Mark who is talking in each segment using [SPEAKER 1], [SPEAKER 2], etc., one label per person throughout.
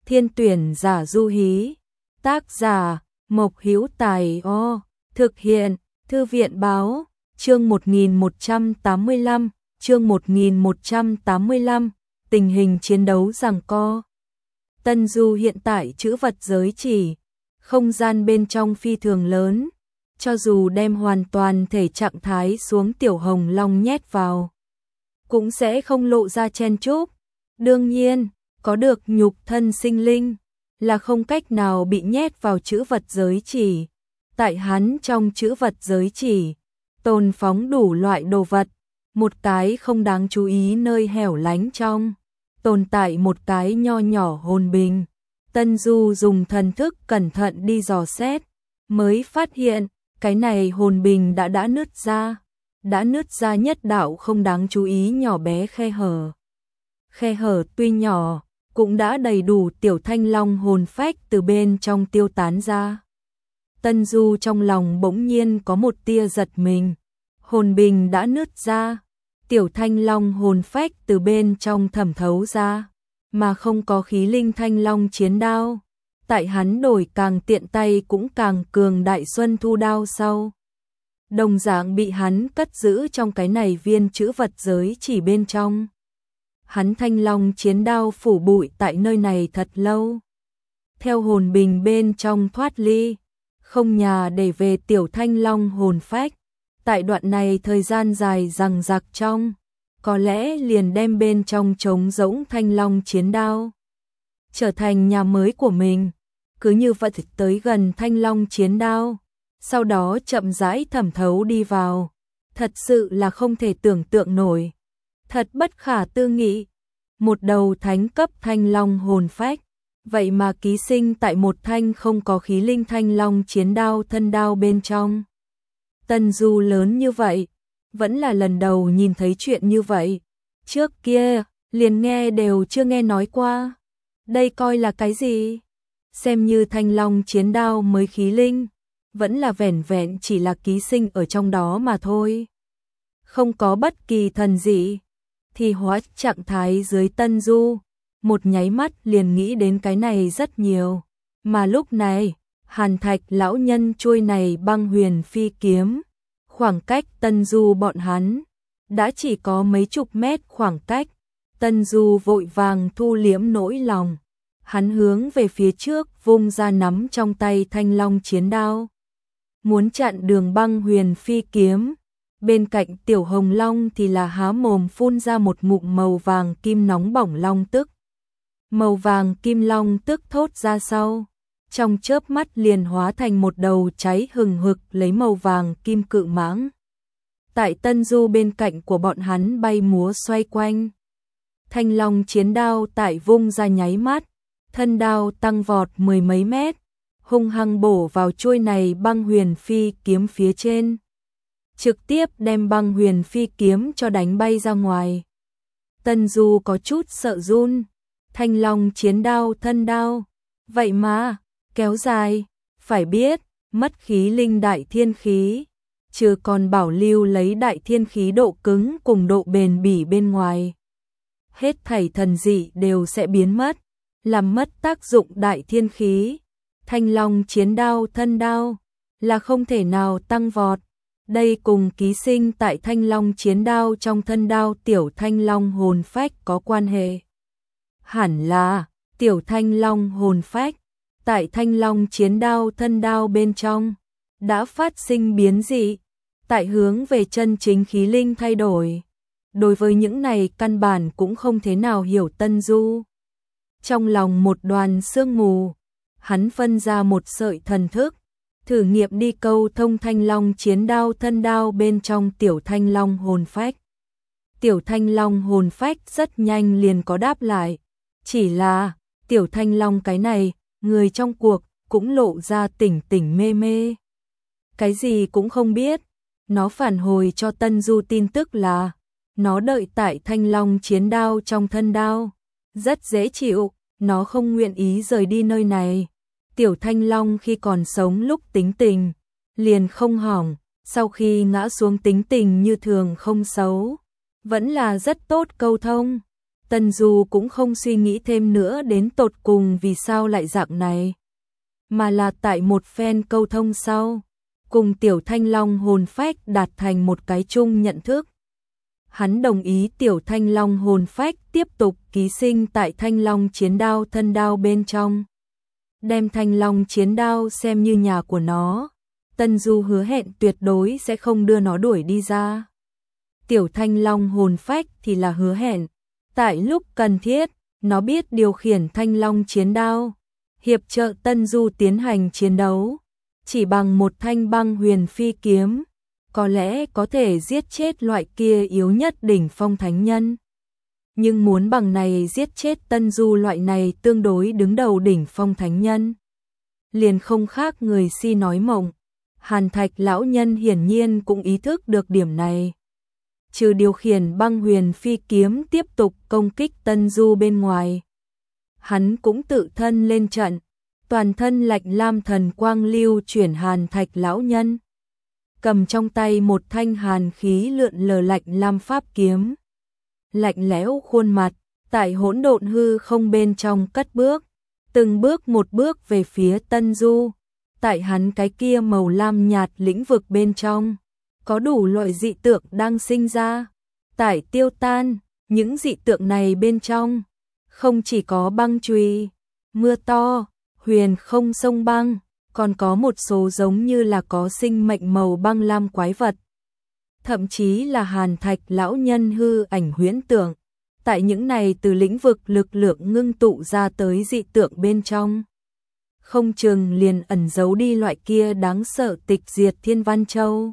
[SPEAKER 1] Thiên tuyển giả Du Hí. Tác giả Mộc Hữu Tài. Thực hiện Thư viện báo. Chương 1185. Chương 1185. Tình hình chiến đấu giằng co. Tân Du hiện tại trữ vật giới chỉ, không gian bên trong phi thường lớn, cho dù đem hoàn toàn thể trạng thái xuống Tiểu Hồng Long nhét vào, cũng sẽ không lộ ra chen chúc. Đương nhiên, có được nhục thân sinh linh, là không cách nào bị nhét vào trữ vật giới chỉ. Tại hắn trong trữ vật giới chỉ, tồn phóng đủ loại đồ vật, một cái không đáng chú ý nơi hẻo lánh trong, tồn tại một cái nho nhỏ hồn bình. Tân Du dùng thần thức cẩn thận đi dò xét, mới phát hiện, cái này hồn bình đã nứt ra nhất đạo không đáng chú ý nhỏ bé khe hở. Khe hở tuy nhỏ, cũng đã đầy đủ tiểu thanh long hồn phách từ bên trong tiêu tán ra. Tân Du trong lòng bỗng nhiên có một tia giật mình, hồn bình đã nứt ra, tiểu thanh long hồn phách từ bên trong thẩm thấu ra, mà không có khí linh thanh long chiến đao. Tại hắn đổi càng tiện tay cũng càng cường đại xuân thu đao sau, đồng dạng bị hắn cất giữ trong cái này viên trữ vật giới chỉ bên trong. Hắn thanh long chiến đao phủ bụi tại nơi này thật lâu. Theo hồn bình bên trong thoát ly, không nhà để về tiểu thanh long hồn phách. Tại đoạn này thời gian dài dằng dặc trong, có lẽ liền đem bên trong trống rỗng thanh long chiến đao trở thành nhà mới của mình. Cứ như vậy tới gần thanh long chiến đao, sau đó chậm rãi thẩm thấu đi vào. Thật sự là không thể tưởng tượng nổi. Thật bất khả tư nghị. Một đầu thánh cấp thanh long hồn phách, vậy mà ký sinh tại một thanh không có khí linh thanh long chiến đao thân đao bên trong. Tân Du lớn như vậy, vẫn là lần đầu nhìn thấy chuyện như vậy. Trước kia, liền nghe đều chưa nghe nói qua. Đây coi là cái gì? Xem như thanh long chiến đao mới khí linh, vẫn là vẻn vẹn chỉ là ký sinh ở trong đó mà thôi. Không có bất kỳ thần gì, thì hóa trạng thái dưới Tân Du, một nháy mắt liền nghĩ đến cái này rất nhiều. Mà lúc này, Hàn Thạch lão nhân chuôi này băng huyền phi kiếm, khoảng cách Tân Du bọn hắn đã chỉ có mấy chục mét khoảng cách. Tân Du vội vàng thu liễm nỗi lòng, hắn hướng về phía trước vung ra nắm trong tay thanh long chiến đao, muốn chặn đường băng huyền phi kiếm. Bên cạnh Tiểu Hồng Long thì là há mồm phun ra một ngụm màu vàng kim nóng bỏng long tức. Màu vàng kim long tức thốt ra sau, trong chớp mắt liền hóa thành một đầu cháy hừng hực lấy màu vàng kim cự mãng. Tại Tân Du bên cạnh của bọn hắn bay múa xoay quanh. Thanh long chiến đao tại vung ra nháy mắt, thân đao tăng vọt mười mấy mét, hung hăng bổ vào chuôi này băng huyền phi kiếm phía trên, trực tiếp đem băng huyền phi kiếm cho đánh bay ra ngoài. Tân Du có chút sợ run, thanh long chiến đao thân đao, vậy mà kéo dài, phải biết, mất khí linh đại thiên khí, chứ còn bảo lưu lấy đại thiên khí độ cứng cùng độ bền bỉ bên ngoài. Hết thảy thần dị đều sẽ biến mất, làm mất tác dụng đại thiên khí. Thanh long chiến đao thân đao là không thể nào tăng vọt. Đây cùng ký sinh tại thanh long chiến đao trong thân đao tiểu thanh long hồn phách có quan hệ. Hẳn là tiểu thanh long hồn phách tại thanh long chiến đao thân đao bên trong đã phát sinh biến dị, tại hướng về chân chính khí linh thay đổi. Đối với những này căn bản cũng không thế nào hiểu Tân Du. Trong lòng một đoàn sương mù, hắn phân ra một sợi thần thức, thử nghiệm đi câu thông thanh long chiến đao thân đao bên trong tiểu thanh long hồn phách. Tiểu thanh long hồn phách rất nhanh liền có đáp lại, chỉ là tiểu thanh long cái này, người trong cuộc cũng lộ ra tỉnh tỉnh mê mê. Cái gì cũng không biết, nó phản hồi cho Tân Du tin tức là nó đợi tại thanh long chiến đao trong thân đao, rất dễ chịu, nó không nguyện ý rời đi nơi này. Tiểu thanh long khi còn sống lúc tính tình liền không hỏng, sau khi ngã xuống tính tình như thường không xấu, vẫn là rất tốt câu thông. Tân Du cũng không suy nghĩ thêm nữa đến tột cùng vì sao lại dạng này, mà là tại một phen câu thông sau, cùng Tiểu Thanh Long hồn phách đạt thành một cái chung nhận thức. Hắn đồng ý Tiểu Thanh Long hồn phách tiếp tục ký sinh tại Thanh Long chiến đao thân đao bên trong, đem Thanh Long chiến đao xem như nhà của nó. Tân Du hứa hẹn tuyệt đối sẽ không đưa nó đuổi đi ra. Tiểu Thanh Long hồn phách thì là hứa hẹn, tại lúc cần thiết, nó biết điều khiển Thanh Long chiến đao, hiệp trợ Tân Du tiến hành chiến đấu. Chỉ bằng một thanh băng huyền phi kiếm, có lẽ có thể giết chết loại kia yếu nhất đỉnh phong thánh nhân. Nhưng muốn bằng này giết chết Tân Du loại này tương đối đứng đầu đỉnh phong thánh nhân, liền không khác người si nói mộng. Hàn Thạch lão nhân hiển nhiên cũng ý thức được điểm này. Trừ điều khiển băng huyền phi kiếm tiếp tục công kích Tân Du bên ngoài, hắn cũng tự thân lên trận, toàn thân lạnh lam thần quang lưu chuyển. Hàn Thạch lão nhân cầm trong tay một thanh hàn khí lượn lờ lạnh lam pháp kiếm, lạnh lẽo khuôn mặt, tại hỗn độn hư không bên trong cất bước, từng bước một bước về phía Tân Du. Tại hắn cái kia màu lam nhạt lĩnh vực bên trong, có đủ loại dị tượng đang sinh ra, tại tiêu tan. Những dị tượng này bên trong, không chỉ có băng chùy, mưa to, huyền không sông băng, còn có một số giống như là có sinh mệnh màu băng lam quái vật. Thậm chí là Hàn Thạch lão nhân hư ảnh huyễn tượng, tại những này từ lĩnh vực lực lượng ngưng tụ ra tới dị tượng bên trong, không chừng liền ẩn giấu đi loại kia đáng sợ tịch diệt Thiên Văn Châu.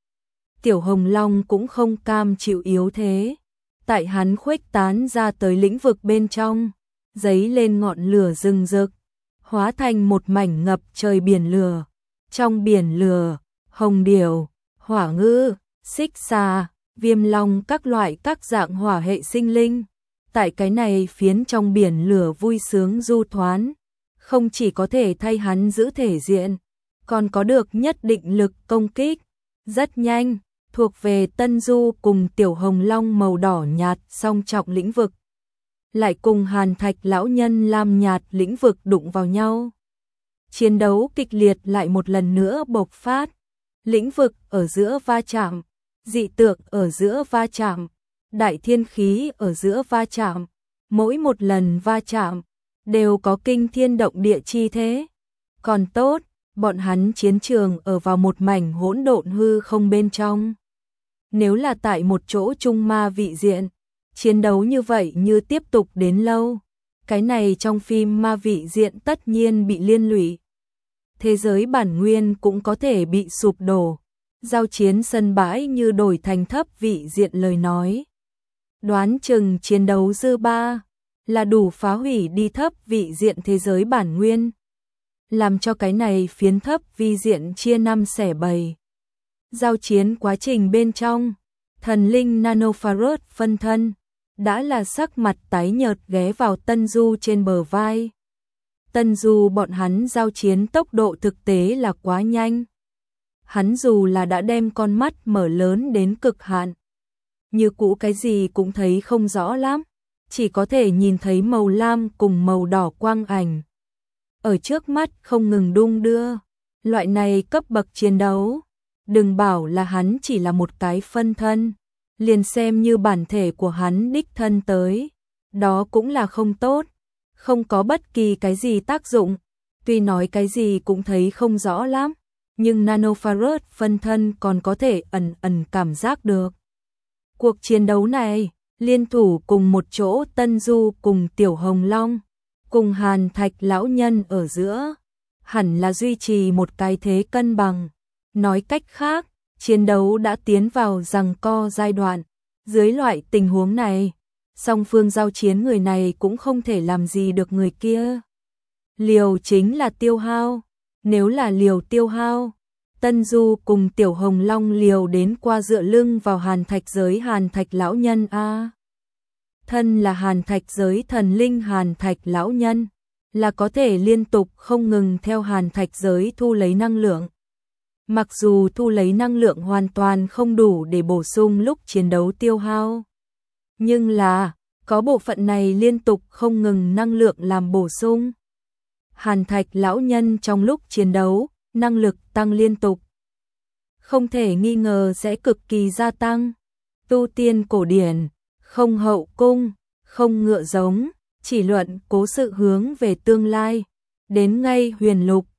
[SPEAKER 1] Tiểu Hồng Long cũng không cam chịu yếu thế, tại hắn khuếch tán ra tới lĩnh vực bên trong, giấy lên ngọn lửa rừng rực, hóa thành một mảnh ngập trời biển lửa. Trong biển lửa, hồng điểu, hỏa ngư, xích xà, viêm long các loại các dạng hỏa hệ sinh linh, tại cái này phiến trong biển lửa vui sướng du thoán, không chỉ có thể thay hắn giữ thể diện, còn có được nhất định lực công kích. Rất nhanh, thuộc về Tân Du cùng Tiểu Hồng Long màu đỏ nhạt song trọng lĩnh vực, lại cùng Hàn Thạch lão nhân lam nhạt lĩnh vực đụng vào nhau. Chiến đấu kịch liệt lại một lần nữa bộc phát, lĩnh vực ở giữa va chạm, dị tượng ở giữa va chạm, đại thiên khí ở giữa va chạm, mỗi một lần va chạm đều có kinh thiên động địa chi thế. Còn tốt, bọn hắn chiến trường ở vào một mảnh hỗn độn hư không bên trong. Nếu là tại một chỗ trung ma vị diện, chiến đấu như vậy như tiếp tục đến lâu, cái này trong phim ma vị diện tất nhiên bị liên lụy. Thế giới bản nguyên cũng có thể bị sụp đổ, giao chiến sân bãi như đổi thành thấp vị diện lời nói. Đoán chừng chiến đấu dư ba là đủ phá hủy đi thấp vị diện thế giới bản nguyên, làm cho cái này phiến thấp vi diện chia năm xẻ bảy. Giao chiến quá trình bên trong, thần linh Nanofarus phân thân đã là sắc mặt tái nhợt ghé vào Tân Du trên bờ vai. Tân Du bọn hắn giao chiến tốc độ thực tế là quá nhanh. Hắn dù là đã đem con mắt mở lớn đến cực hạn, như cũ cái gì cũng thấy không rõ lắm, chỉ có thể nhìn thấy màu lam cùng màu đỏ quang ảnh ở trước mắt không ngừng đung đưa. Loại này cấp bậc chiến đấu, đừng bảo là hắn chỉ là một cái phân thân, liền xem như bản thể của hắn đích thân tới, đó cũng là không tốt, không có bất kỳ cái gì tác dụng. Tuy nói cái gì cũng thấy không rõ lắm, nhưng Nanofarus phân thân còn có thể ẩn ẩn cảm giác được. Cuộc chiến đấu này, liên thủ cùng một chỗ Tân Du cùng Tiểu Hồng Long, cùng Hàn Thạch lão nhân ở giữa, hẳn là duy trì một cái thế cân bằng. Nói cách khác, chiến đấu đã tiến vào giằng co giai đoạn. Dưới loại tình huống này, song phương giao chiến người này cũng không thể làm gì được người kia. Liều chính là tiêu hao. Nếu là liều tiêu hao, Tân Du cùng Tiểu Hồng Long liều đến qua dựa lưng vào Hàn Thạch giới Hàn Thạch lão nhân a. Thân là Hàn Thạch giới thần linh Hàn Thạch lão nhân, là có thể liên tục không ngừng theo Hàn Thạch giới thu lấy năng lượng. Mặc dù thu lấy năng lượng hoàn toàn không đủ để bổ sung lúc chiến đấu tiêu hao, nhưng là có bộ phận này liên tục không ngừng năng lượng làm bổ sung. Hàn Thạch lão nhân trong lúc chiến đấu, năng lực tăng liên tục. Không thể nghi ngờ sẽ cực kỳ gia tăng. Tu tiên cổ điển, không hậu cung, không ngựa giống, chỉ luận cố sự hướng về tương lai. Đến ngay huyền lục,